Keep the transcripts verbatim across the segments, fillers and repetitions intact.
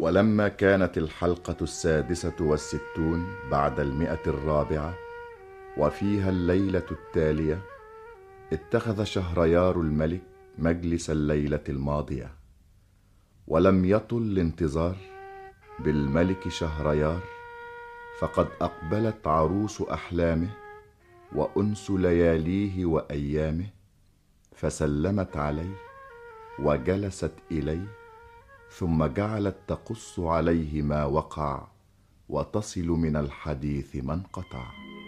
ولما كانت الحلقة السادسة والستون بعد المئة الرابعة وفيها الليلة التالية، اتخذ شهريار الملك مجلس الليلة الماضية، ولم يطل الانتظار بالملك شهريار، فقد أقبلت عروس أحلامه وأنس لياليه وأيامه، فسلمت عليه وجلست إليه، ثم جعلت تقص عليه ما وقع وتصل من الحديث ما انقطع.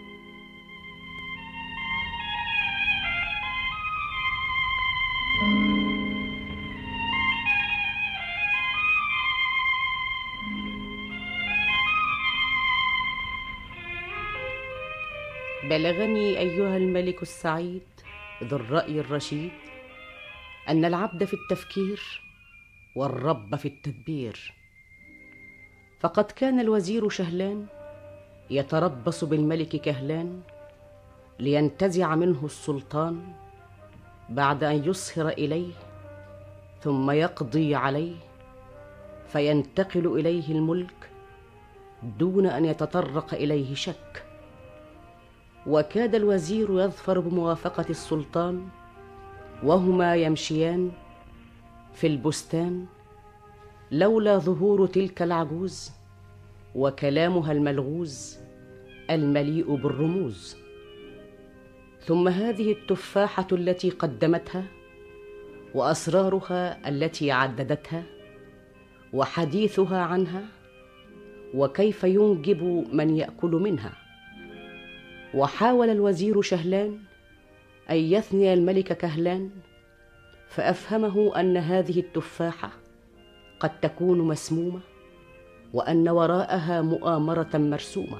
بلغني أيها الملك السعيد ذو الرأي الرشيد أن العبد في التفكير والرب في التدبير، فقد كان الوزير شهلان يتربص بالملك كهلان لينتزع منه السلطان بعد أن يصهر إليه ثم يقضي عليه، فينتقل إليه الملك دون أن يتطرق إليه شك. وكاد الوزير يظفر بموافقة السلطان وهما يمشيان في البستان، لولا ظهور تلك العجوز وكلامها الملغوز المليء بالرموز. ثم هذه التفاحة التي قدمتها، وأسرارها التي عددتها، وحديثها عنها، وكيف ينجب من يأكل منها. وحاول الوزير شهلان أن يثني الملك كهلان، فأفهمه أن هذه التفاحة قد تكون مسمومة، وأن وراءها مؤامرة مرسومة.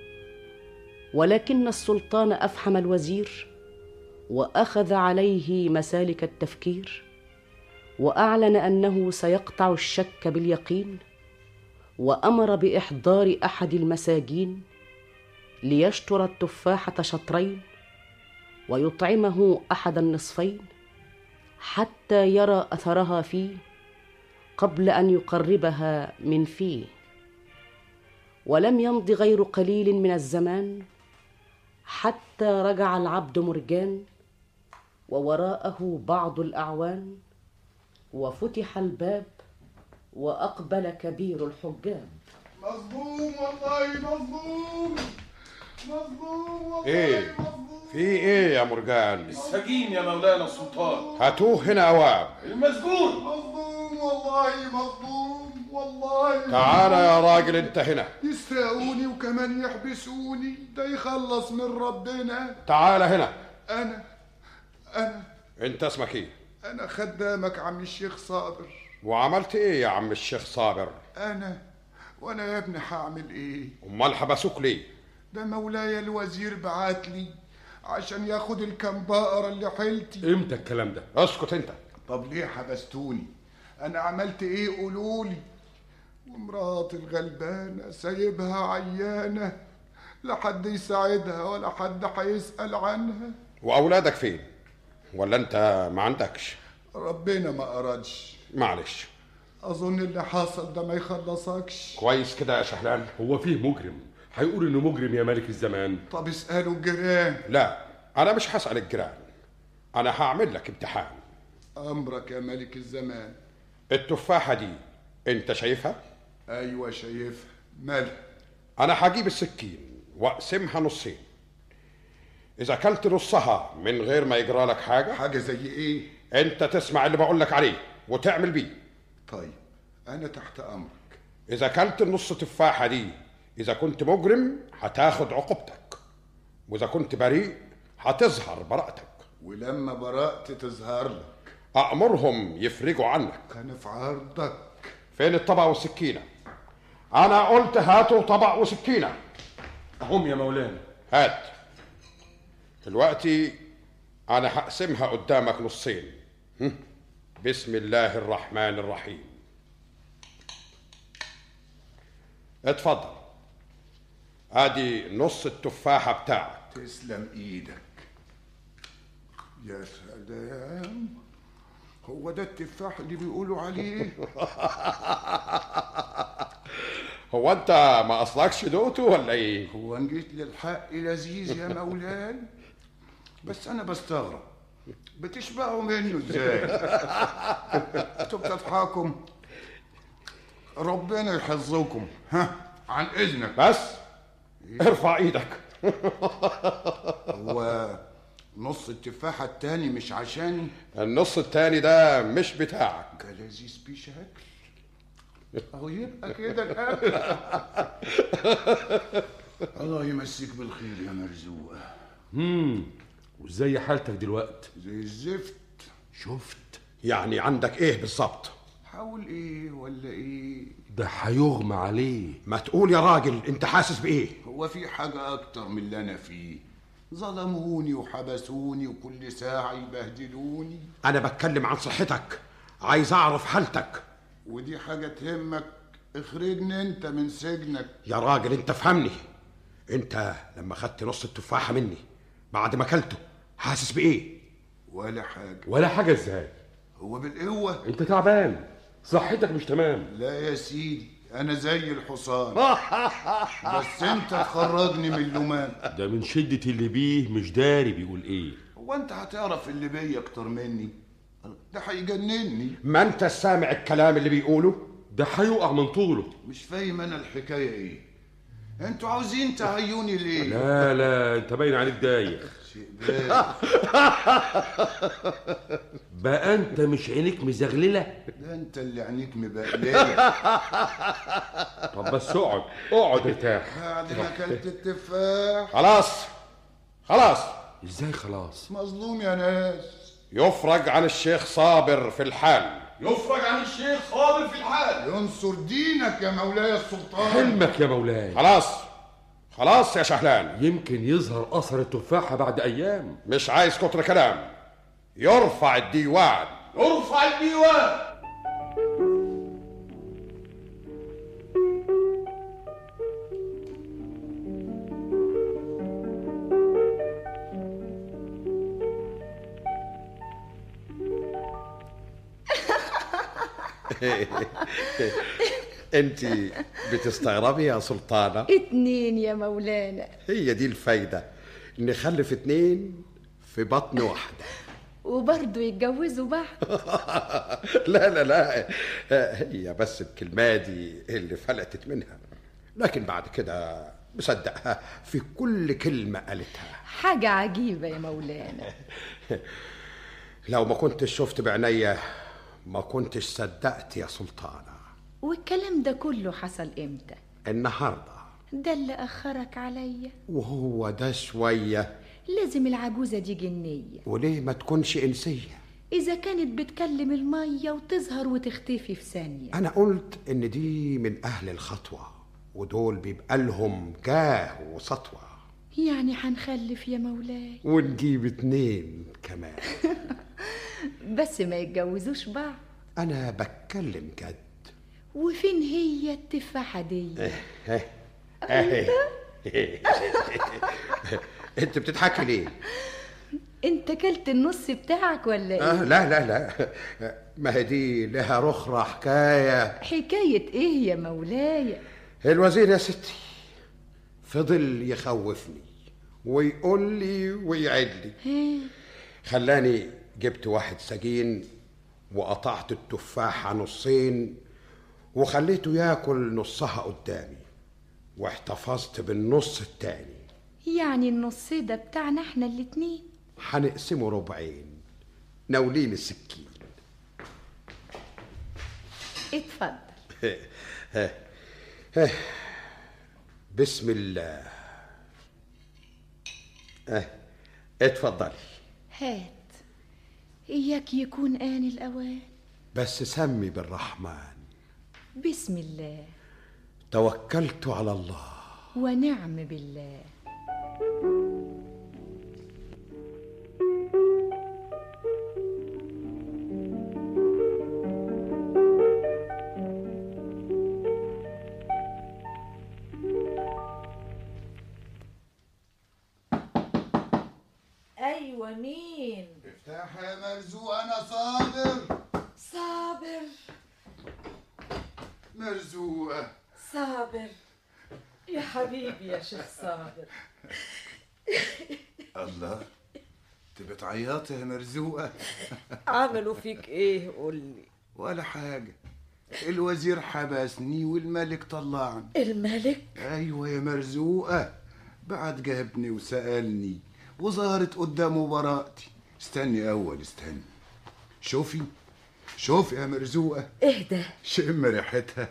ولكن السلطان أفحم الوزير وأخذ عليه مسالك التفكير، وأعلن أنه سيقطع الشك باليقين، وأمر بإحضار أحد المساجين ليشطر التفاحة شطرين ويطعمه أحد النصفين حتى يرى أثرها فيه قبل أن يقربها من فيه. ولم يمض غير قليل من الزمان حتى رجع العبد مرجان، ووراءه بعض الأعوان، وفتح الباب وأقبل كبير الحجام. مظلوم والله، مظلوم مظلوم والله. ايه مظلوم. في ايه يا مرجان؟ السجين يا مولانا السلطان. هاتوه هنا اوام. المسجون. مظلوم والله، مظلوم والله. تعال يا راجل انت هنا. يسرقوني وكمان يحبسوني، ده يخلص من ربنا. تعال هنا. انا انا انت اسمك ايه؟ انا خدامك عم الشيخ صابر. وعملت ايه يا عم الشيخ صابر؟ انا وانا يا ابني هعمل ايه؟ امال حبسوك ليه؟ ده مولاي الوزير بعت لي عشان ياخد الكم بقرة اللي حيلتي. امتى الكلام ده؟ اسكت انت. طب ليه حبستوني؟ انا عملت ايه قولولي؟ ومراتي الغلبانة سايبها عيانة، لا حد يساعدها ولا حد هيسأل عنها. واولادك فين؟ ولا انت ما عندكش؟ ربنا ما أرادش. معلش. اظن اللي حصل ده ما يخلصكش. كويس كده يا شهلان. هو فيه مجرم هيقول انه مجرم يا ملك الزمان؟ طب اسألوا الجيران. لا انا مش هسأل الجيران، انا هعمل لك امتحان. امرك يا ملك الزمان. التفاحة دي انت شايفها؟ ايوه شايفها. مالها؟ انا هجيب السكين واقسمها نصين، اذا كلت نصها من غير ما يجرى لك حاجة. حاجة زي ايه؟ انت تسمع اللي بقول لك عليه وتعمل بيه. طيب انا تحت امرك. اذا كلت النص تفاحة دي، اذا كنت مجرم هتاخد عقوبتك، واذا كنت بريء هتظهر براءتك. ولما برأت تظهر لك أأمرهم يفرجوا عنك. انا في عرضك. فين الطبق والسكينة؟ أنا قلت هاتوا طبق وسكينة. هم يا مولانا. هات. دلوقتي أنا هقسمها قدامك نصين. بسم الله الرحمن الرحيم. اتفضل، ادي نص التفاحة بتاعك. تسلم ايدك. يا سلام، هو ده التفاح اللي بيقولوا عليه؟ هو انت ما اصلكش دوته ولا ايه؟ هو ان جيت للحق لذيذ يا مولاي، بس انا بستغرب بتشبعوا منه ازاي؟ انتوا بتضحكوا، ربنا يحفظكم. ها عن اذنك بس ارفع ايدك. هو نص التفاحة التاني مش عشاني؟ النص التاني ده مش بتاعك. لذيذ بشكل اهو، يبقى كده الاكل. الله يمسيك بالخير يا مرزوق. امم وازاي حالتك دلوقتي؟ زي الزفت. شفت؟ يعني عندك ايه بالظبط؟ حاول ايه ولا ايه؟ ده هيغمى عليه. ما تقول يا راجل، انت حاسس بايه؟ هو في حاجة اكتر من اللي انا فيه؟ ظلموني وحبسوني وكل ساعة يبهدلوني. انا بتكلم عن صحتك، عايز اعرف حالتك. ودي حاجة تهمك؟ اخرجني انت من سجنك. يا راجل انت فهمني، انت لما خدت نص التفاحة مني بعد ما اكلته حاسس بايه؟ ولا حاجة. ولا حاجة ازاي؟ هو بالقوة؟ انت تعبان، صحتك مش تمام. لا يا سيدي انا زي الحصان. بس انت تخرجني من اللومان. ده من شدة اللي بيه مش داري بيقول ايه. هو انت هتعرف اللي بيا اكتر مني؟ ده هيجنني. ما انت سامع الكلام اللي بيقوله؟ ده هيقع من طوله. مش فاهم انا الحكاية ايه؟ انتوا عاوزين تعيوني ليه؟ لا لا انت باين عليك دايخ. شيء بايخ. بقى انت مش عينيك مزغلله؟ ده انت اللي عينيك مبقلله. طب بس اقعد اقعد ارتاح. بعد ما اكلت التفاح. خلاص خلاص. ازاي خلاص؟ مظلوم يا ناس. يفرج عن الشيخ صابر في الحال. يفرج عن الشيخ صابر في الحال. ينصر دينك يا مولاي السلطان. حلمك يا مولاي. خلاص خلاص يا شهلان. يمكن يظهر اثر التفاحه بعد ايام. مش عايز كتر كلام. يرفع الديوان. ارفع الديوان. انت بتستغربي يا سلطانة؟ اتنين يا مولانا. هي دي الفايدة، نخلف اتنين في بطن واحدة وبرضه يتجوزوا بعض. لا لا لا، هي بس الكلمة دي اللي فلتت منها، لكن بعد كده مصدقها في كل كلمة قالتها. حاجة عجيبة يا مولانا. لو ما كنتش شفت بعينيا ما كنتش صدقت يا سلطانة. والكلام ده كله حصل امتى؟ النهاردة. ده اللي أخرك عليا. وهو ده شوية. لازم العجوزة دي جنية. وليه ما تكونش إنسية؟ إذا كانت بتكلم المية وتظهر وتختفي في ثانية. أنا قلت إن دي من أهل الخطوة، ودول بيبقى لهم جاه وسطوة. يعني هنخلف يا مولاي؟ ونجيب اتنين كمان. بس ما يتجوزوش بعض. أنا بتكلم جد. وفين هي التفاحة دي؟ انت بتضحكي ليه؟ انت كلت النص بتاعك ولا ايه؟ آه لا لا لا، ما هي دي لها رخرة حكاية. حكاية ايه يا مولاي؟ الوزير يا ستي فضل يخوفني ويقول لي ويعد لي، خلاني جبت واحد سجين وقطعت التفاحة نصين وخليته ياكل نصها قدامي، واحتفظت بالنص التاني. يعني النص ده بتاعنا احنا الاتنين؟ هنقسمه ربعين. ناولين السكين. اتفضل. بسم الله. اتفضلي. هات. إياك يكون آن الأوان. بس سمي بالرحمن. بسم الله. توكلت على الله. ونعم بالله. أيوة مين؟ افتح يا مرزوق، أنا صابر. صابر. مرزوقة. صابر يا حبيبي يا شيخ صابر. الله، انت بتعيطي يا مرزوقة؟ عملوا فيك ايه قولي؟ ولا حاجة، الوزير حبسني والملك طلعني. الملك؟ ايوه يا مرزوقة، بعد جابني وسألني وظهرت قدامه براءتي. استني اول استني، شوفي شوفي يا مرزوقة. ايه ده؟ شم ريحتها.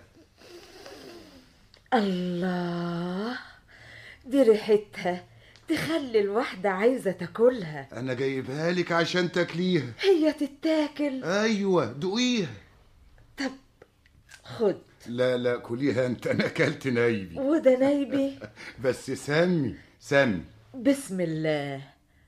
الله، دي ريحتها تخلي الواحدة عايزة تاكلها. انا جايبها لك عشان تاكليها. هي تتاكل؟ ايوه دوقيها. طب خد. لا لا كليها انت، انا اكلت نايبي. وده نايبي؟ بس سمي سمي. بسم الله.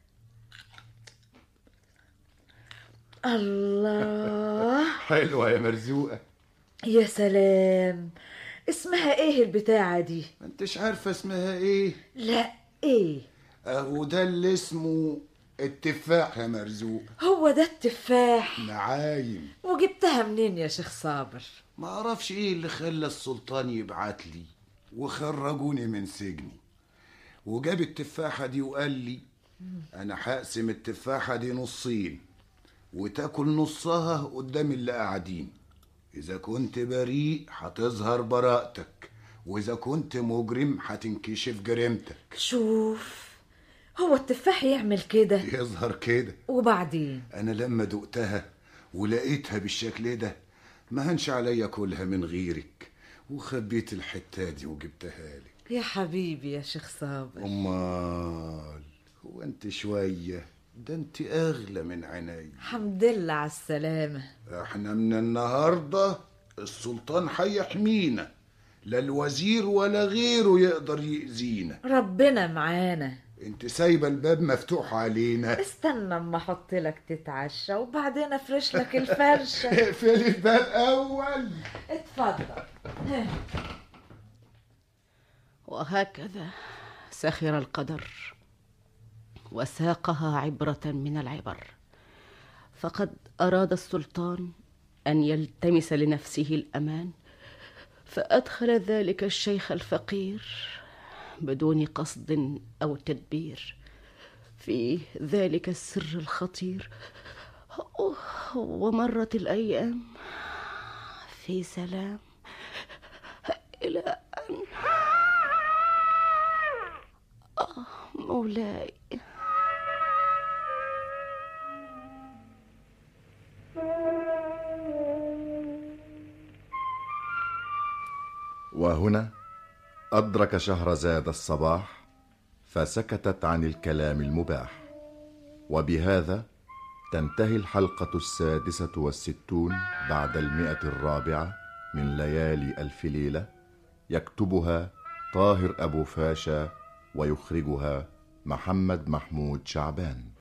الله، حلوة يا مرزوقة. يا سلام، اسمها ايه البتاعة دي؟ ما انتش عارفة اسمها ايه؟ لا، ايه؟ اهو ده اللي اسمه التفاح يا مرزوق. هو ده التفاح؟ نعايم. وجبتها منين يا شيخ صابر؟ ما اعرفش ايه اللي خلى السلطان يبعت لي وخرجوني من سجني، وجاب التفاحة دي وقال لي انا هقسم التفاحة دي نصين وتاكل نصها قدام اللي قاعدين. اذا كنت بريء هتظهر براءتك، واذا كنت مجرم هتنكشف جريمتك. شوف، هو التفاح يعمل كده؟ يظهر كده. وبعدين؟ انا لما دقتها ولقيتها بالشكل ده ما هنش عليا كلها من غيرك، وخبيت الحتة دي وجبتها لك. يا حبيبي يا شيخ صابر. امال هو انت شوية؟ ده انت اغلى من عيني. الحمد لله على السلامة. احنا من النهاردة السلطان هيحمينا، لا الوزير ولا غيره يقدر يأذينا. ربنا معانا. انت سايبه الباب مفتوح علينا. استنى اما احط لك تتعشى وبعدين افرش لك الفرشه. اقفلي الباب اول. اتفضل. وهكذا سخر القدر وساقها عبرة من العبر، فقد أراد السلطان أن يلتمس لنفسه الأمان، فأدخل ذلك الشيخ الفقير بدون قصد أو تدبير في ذلك السر الخطير. ومرت الأيام في سلام إلى أن آه مولاي. وهنا أدرك شهرزاد الصباح فسكتت عن الكلام المباح. وبهذا تنتهي الحلقة السادسة والستون بعد المئة الرابعة من ليالي ألف ليلة، يكتبها طاهر أبو فاشا ويخرجها محمد محمود شعبان.